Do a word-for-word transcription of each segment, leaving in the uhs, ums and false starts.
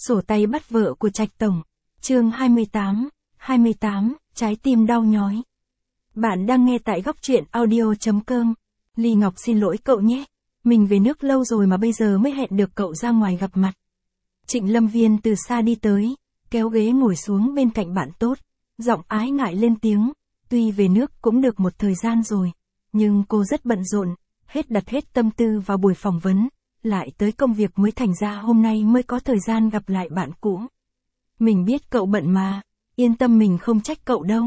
Sổ tay bắt vợ của Trạch Tổng. Chương hai mươi tám, hai mươi tám, trái tim đau nhói. Bạn đang nghe tại góc truyện audio chấm com. Ly Ngọc xin lỗi cậu nhé. Mình về nước lâu rồi mà bây giờ mới hẹn được cậu ra ngoài gặp mặt. Trịnh Lâm Viên từ xa đi tới, kéo ghế ngồi xuống bên cạnh bạn tốt, giọng ái ngại lên tiếng. Tuy về nước cũng được một thời gian rồi, nhưng cô rất bận rộn, hết đặt hết tâm tư vào buổi phỏng vấn, lại tới công việc mới thành ra hôm nay mới có thời gian gặp lại bạn cũ. Mình biết cậu bận mà, yên tâm mình không trách cậu đâu.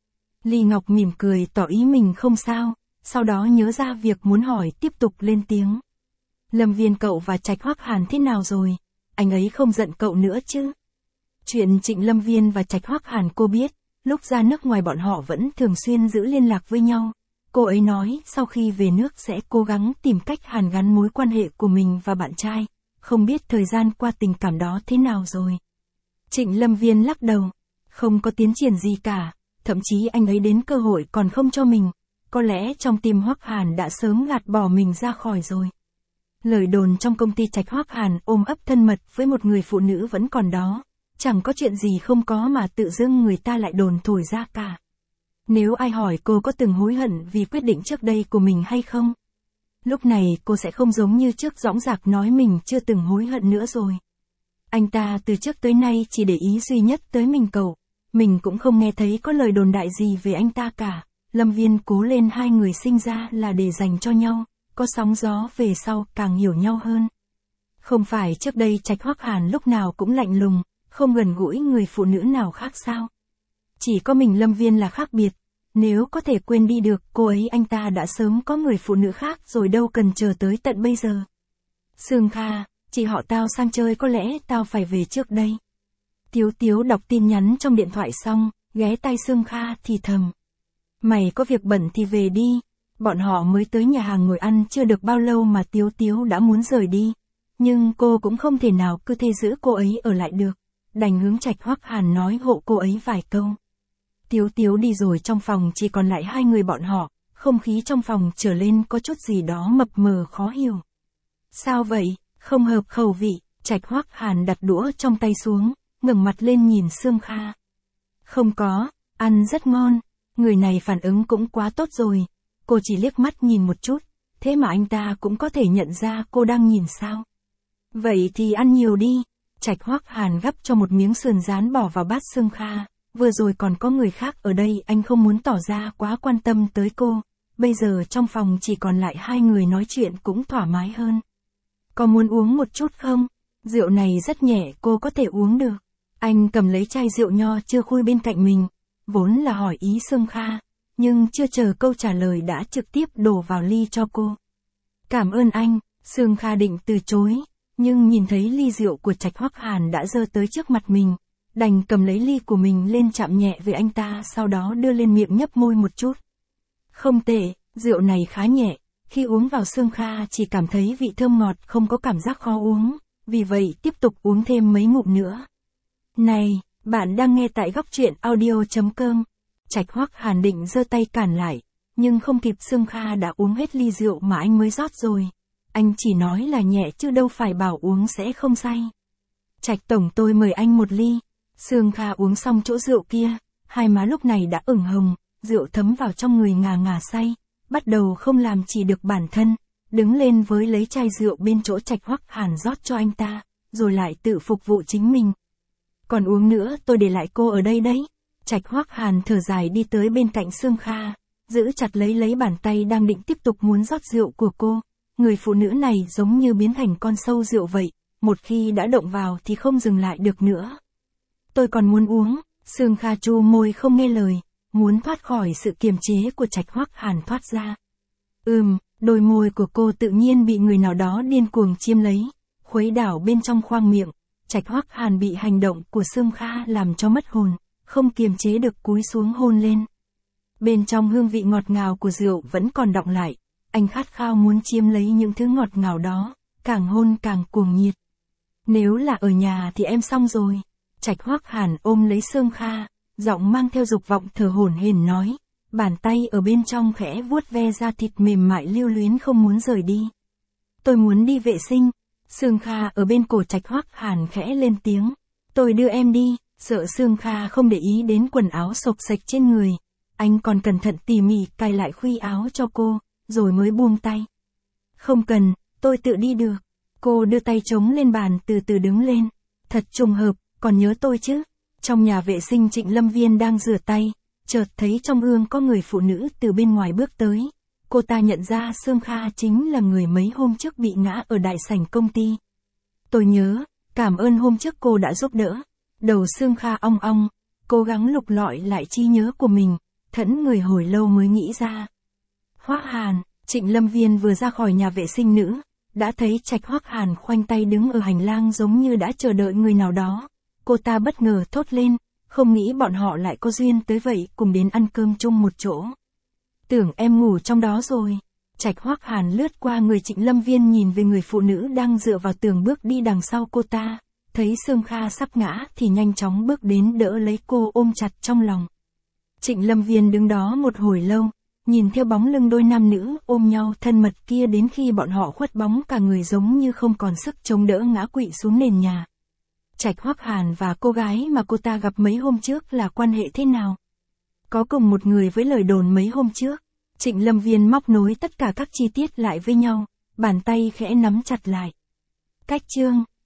Ly Ngọc mỉm cười tỏ ý mình không sao, sau đó nhớ ra việc muốn hỏi tiếp tục lên tiếng. Lâm Viên cậu và Trạch Hoắc Hàn thế nào rồi? Anh ấy không giận cậu nữa chứ? Chuyện Trịnh Lâm Viên và Trạch Hoắc Hàn cô biết, lúc ra nước ngoài bọn họ vẫn thường xuyên giữ liên lạc với nhau. Cô ấy nói sau khi về nước sẽ cố gắng tìm cách hàn gắn mối quan hệ của mình và bạn trai, không biết thời gian qua tình cảm đó thế nào rồi. Trịnh Lâm Viên lắc đầu, không có tiến triển gì cả, thậm chí anh ấy đến cơ hội còn không cho mình, có lẽ trong tim Hoắc Hàn đã sớm gạt bỏ mình ra khỏi rồi. Lời đồn trong công ty Trạch Hoắc Hàn ôm ấp thân mật với một người phụ nữ vẫn còn đó, chẳng có chuyện gì không có mà tự dưng người ta lại đồn thổi ra cả. Nếu ai hỏi cô có từng hối hận vì quyết định trước đây của mình hay không? Lúc này cô sẽ không giống như trước dõng dạc nói mình chưa từng hối hận nữa rồi. Anh ta từ trước tới nay chỉ để ý duy nhất tới mình cậu, mình cũng không nghe thấy có lời đồn đại gì về anh ta cả. Lâm Viên cố lên, hai người sinh ra là để dành cho nhau, có sóng gió về sau càng hiểu nhau hơn. Không phải trước đây Trạch Hoắc Hàn lúc nào cũng lạnh lùng, không gần gũi người phụ nữ nào khác sao? Chỉ có mình Lâm Viên là khác biệt, nếu có thể quên đi được cô ấy anh ta đã sớm có người phụ nữ khác rồi đâu cần chờ tới tận bây giờ. Sương Kha, chị họ tao sang chơi có lẽ tao phải về trước đây. Tiếu Tiếu đọc tin nhắn trong điện thoại xong, ghé tai Sương Kha thì thầm. Mày có việc bận thì về đi, bọn họ mới tới nhà hàng ngồi ăn chưa được bao lâu mà Tiếu Tiếu đã muốn rời đi. Nhưng cô cũng không thể nào cứ thế giữ cô ấy ở lại được, đành hướng Trạch Hoắc Hàn nói hộ cô ấy vài câu. Tiếu Tiếu đi rồi trong phòng chỉ còn lại hai người bọn họ, không khí trong phòng trở lên có chút gì đó mập mờ khó hiểu. Sao vậy, không hợp khẩu vị? Trạch Hoắc Hàn đặt đũa trong tay xuống, ngẩng mặt lên nhìn Sương Kha. Không có, ăn rất ngon, người này phản ứng cũng quá tốt rồi, cô chỉ liếc mắt nhìn một chút, thế mà anh ta cũng có thể nhận ra cô đang nhìn sao. Vậy thì ăn nhiều đi. Trạch Hoắc Hàn gắp cho một miếng sườn rán bỏ vào bát Sương Kha. Vừa rồi còn có người khác ở đây, anh không muốn tỏ ra quá quan tâm tới cô, bây giờ trong phòng chỉ còn lại hai người nói chuyện cũng thoải mái hơn. Có muốn uống một chút không? Rượu này rất nhẹ, cô có thể uống được. Anh cầm lấy chai rượu nho chưa khui bên cạnh mình, vốn là hỏi ý Sương Kha, nhưng chưa chờ câu trả lời đã trực tiếp đổ vào ly cho cô. Cảm ơn anh. Sương Kha định từ chối, nhưng nhìn thấy ly rượu của Trạch Hoắc Hàn đã giơ tới trước mặt mình, đành cầm lấy ly của mình lên chạm nhẹ với anh ta, sau đó đưa lên miệng nhấp môi một chút. Không tệ, rượu này khá nhẹ, khi uống vào Sương Kha chỉ cảm thấy vị thơm ngọt, không có cảm giác khó uống, vì vậy tiếp tục uống thêm mấy ngụm nữa. Này, bạn đang nghe tại góc truyện audio chấm com. Trạch Hoắc Hàn định giơ tay cản lại, nhưng không kịp, Sương Kha đã uống hết ly rượu mà anh mới rót rồi. Anh chỉ nói là nhẹ chứ đâu phải bảo uống sẽ không say. Trạch Tổng, tôi mời anh một ly. Sương Kha uống xong chỗ rượu kia, hai má lúc này đã ửng hồng, rượu thấm vào trong người ngà ngà say, bắt đầu không làm chỉ được bản thân, đứng lên với lấy chai rượu bên chỗ Trạch Hoắc Hàn rót cho anh ta, rồi lại tự phục vụ chính mình. Còn uống nữa, tôi để lại cô ở đây đấy. Trạch Hoắc Hàn thở dài đi tới bên cạnh Sương Kha, giữ chặt lấy lấy bàn tay đang định tiếp tục muốn rót rượu của cô. Người phụ nữ này giống như biến thành con sâu rượu vậy, một khi đã động vào thì không dừng lại được nữa. Tôi còn muốn uống. Sương Kha chu môi không nghe lời, muốn thoát khỏi sự kiềm chế của Trạch Hoắc Hàn thoát ra. Ừm, đôi môi của cô tự nhiên bị người nào đó điên cuồng chiếm lấy, khuấy đảo bên trong khoang miệng. Trạch Hoắc Hàn bị hành động của Sương Kha làm cho mất hồn, không kiềm chế được cúi xuống hôn lên. Bên trong hương vị ngọt ngào của rượu vẫn còn đọng lại, anh khát khao muốn chiếm lấy những thứ ngọt ngào đó, càng hôn càng cuồng nhiệt. Nếu là ở nhà thì em xong rồi. Trạch Hoắc Hàn ôm lấy Sương Kha, giọng mang theo dục vọng thở hổn hển nói, bàn tay ở bên trong khẽ vuốt ve da thịt mềm mại lưu luyến không muốn rời đi. Tôi muốn đi vệ sinh. Sương Kha ở bên cổ Trạch Hoắc Hàn khẽ lên tiếng. Tôi đưa em đi, sợ Sương Kha không để ý đến quần áo xộc xệch trên người. Anh còn cẩn thận tỉ mỉ cài lại khuy áo cho cô, rồi mới buông tay. Không cần, tôi tự đi được. Cô đưa tay chống lên bàn từ từ đứng lên. Thật trùng hợp, còn nhớ tôi chứ? Trong nhà vệ sinh Trịnh Lâm Viên đang rửa tay, chợt thấy trong gương có người phụ nữ từ bên ngoài bước tới. Cô ta nhận ra Sương Kha chính là người mấy hôm trước bị ngã ở đại sảnh công ty. Tôi nhớ, cảm ơn hôm trước cô đã giúp đỡ. Đầu Sương Kha ong ong, cố gắng lục lọi lại trí nhớ của mình, thẫn người hồi lâu mới nghĩ ra. Hoắc Hàn, Trịnh Lâm Viên vừa ra khỏi nhà vệ sinh nữ, đã thấy Trạch Hoắc Hàn khoanh tay đứng ở hành lang giống như đã chờ đợi người nào đó. Cô ta bất ngờ thốt lên, không nghĩ bọn họ lại có duyên tới vậy, cùng đến ăn cơm chung một chỗ. Tưởng em ngủ trong đó rồi. Trạch Hoắc Hàn lướt qua người Trịnh Lâm Viên, nhìn về người phụ nữ đang dựa vào tường bước đi đằng sau cô ta, thấy Sương Kha sắp ngã thì nhanh chóng bước đến đỡ lấy cô ôm chặt trong lòng. Trịnh Lâm Viên đứng đó một hồi lâu, nhìn theo bóng lưng đôi nam nữ ôm nhau thân mật kia đến khi bọn họ khuất bóng cả người giống như không còn sức chống đỡ ngã quỵ xuống nền nhà. Trạch Hoắc Hàn và cô gái mà cô ta gặp mấy hôm trước là quan hệ thế nào? Có cùng một người với lời đồn mấy hôm trước? Trịnh Lâm Viên móc nối tất cả các chi tiết lại với nhau, bàn tay khẽ nắm chặt lại. Cách chương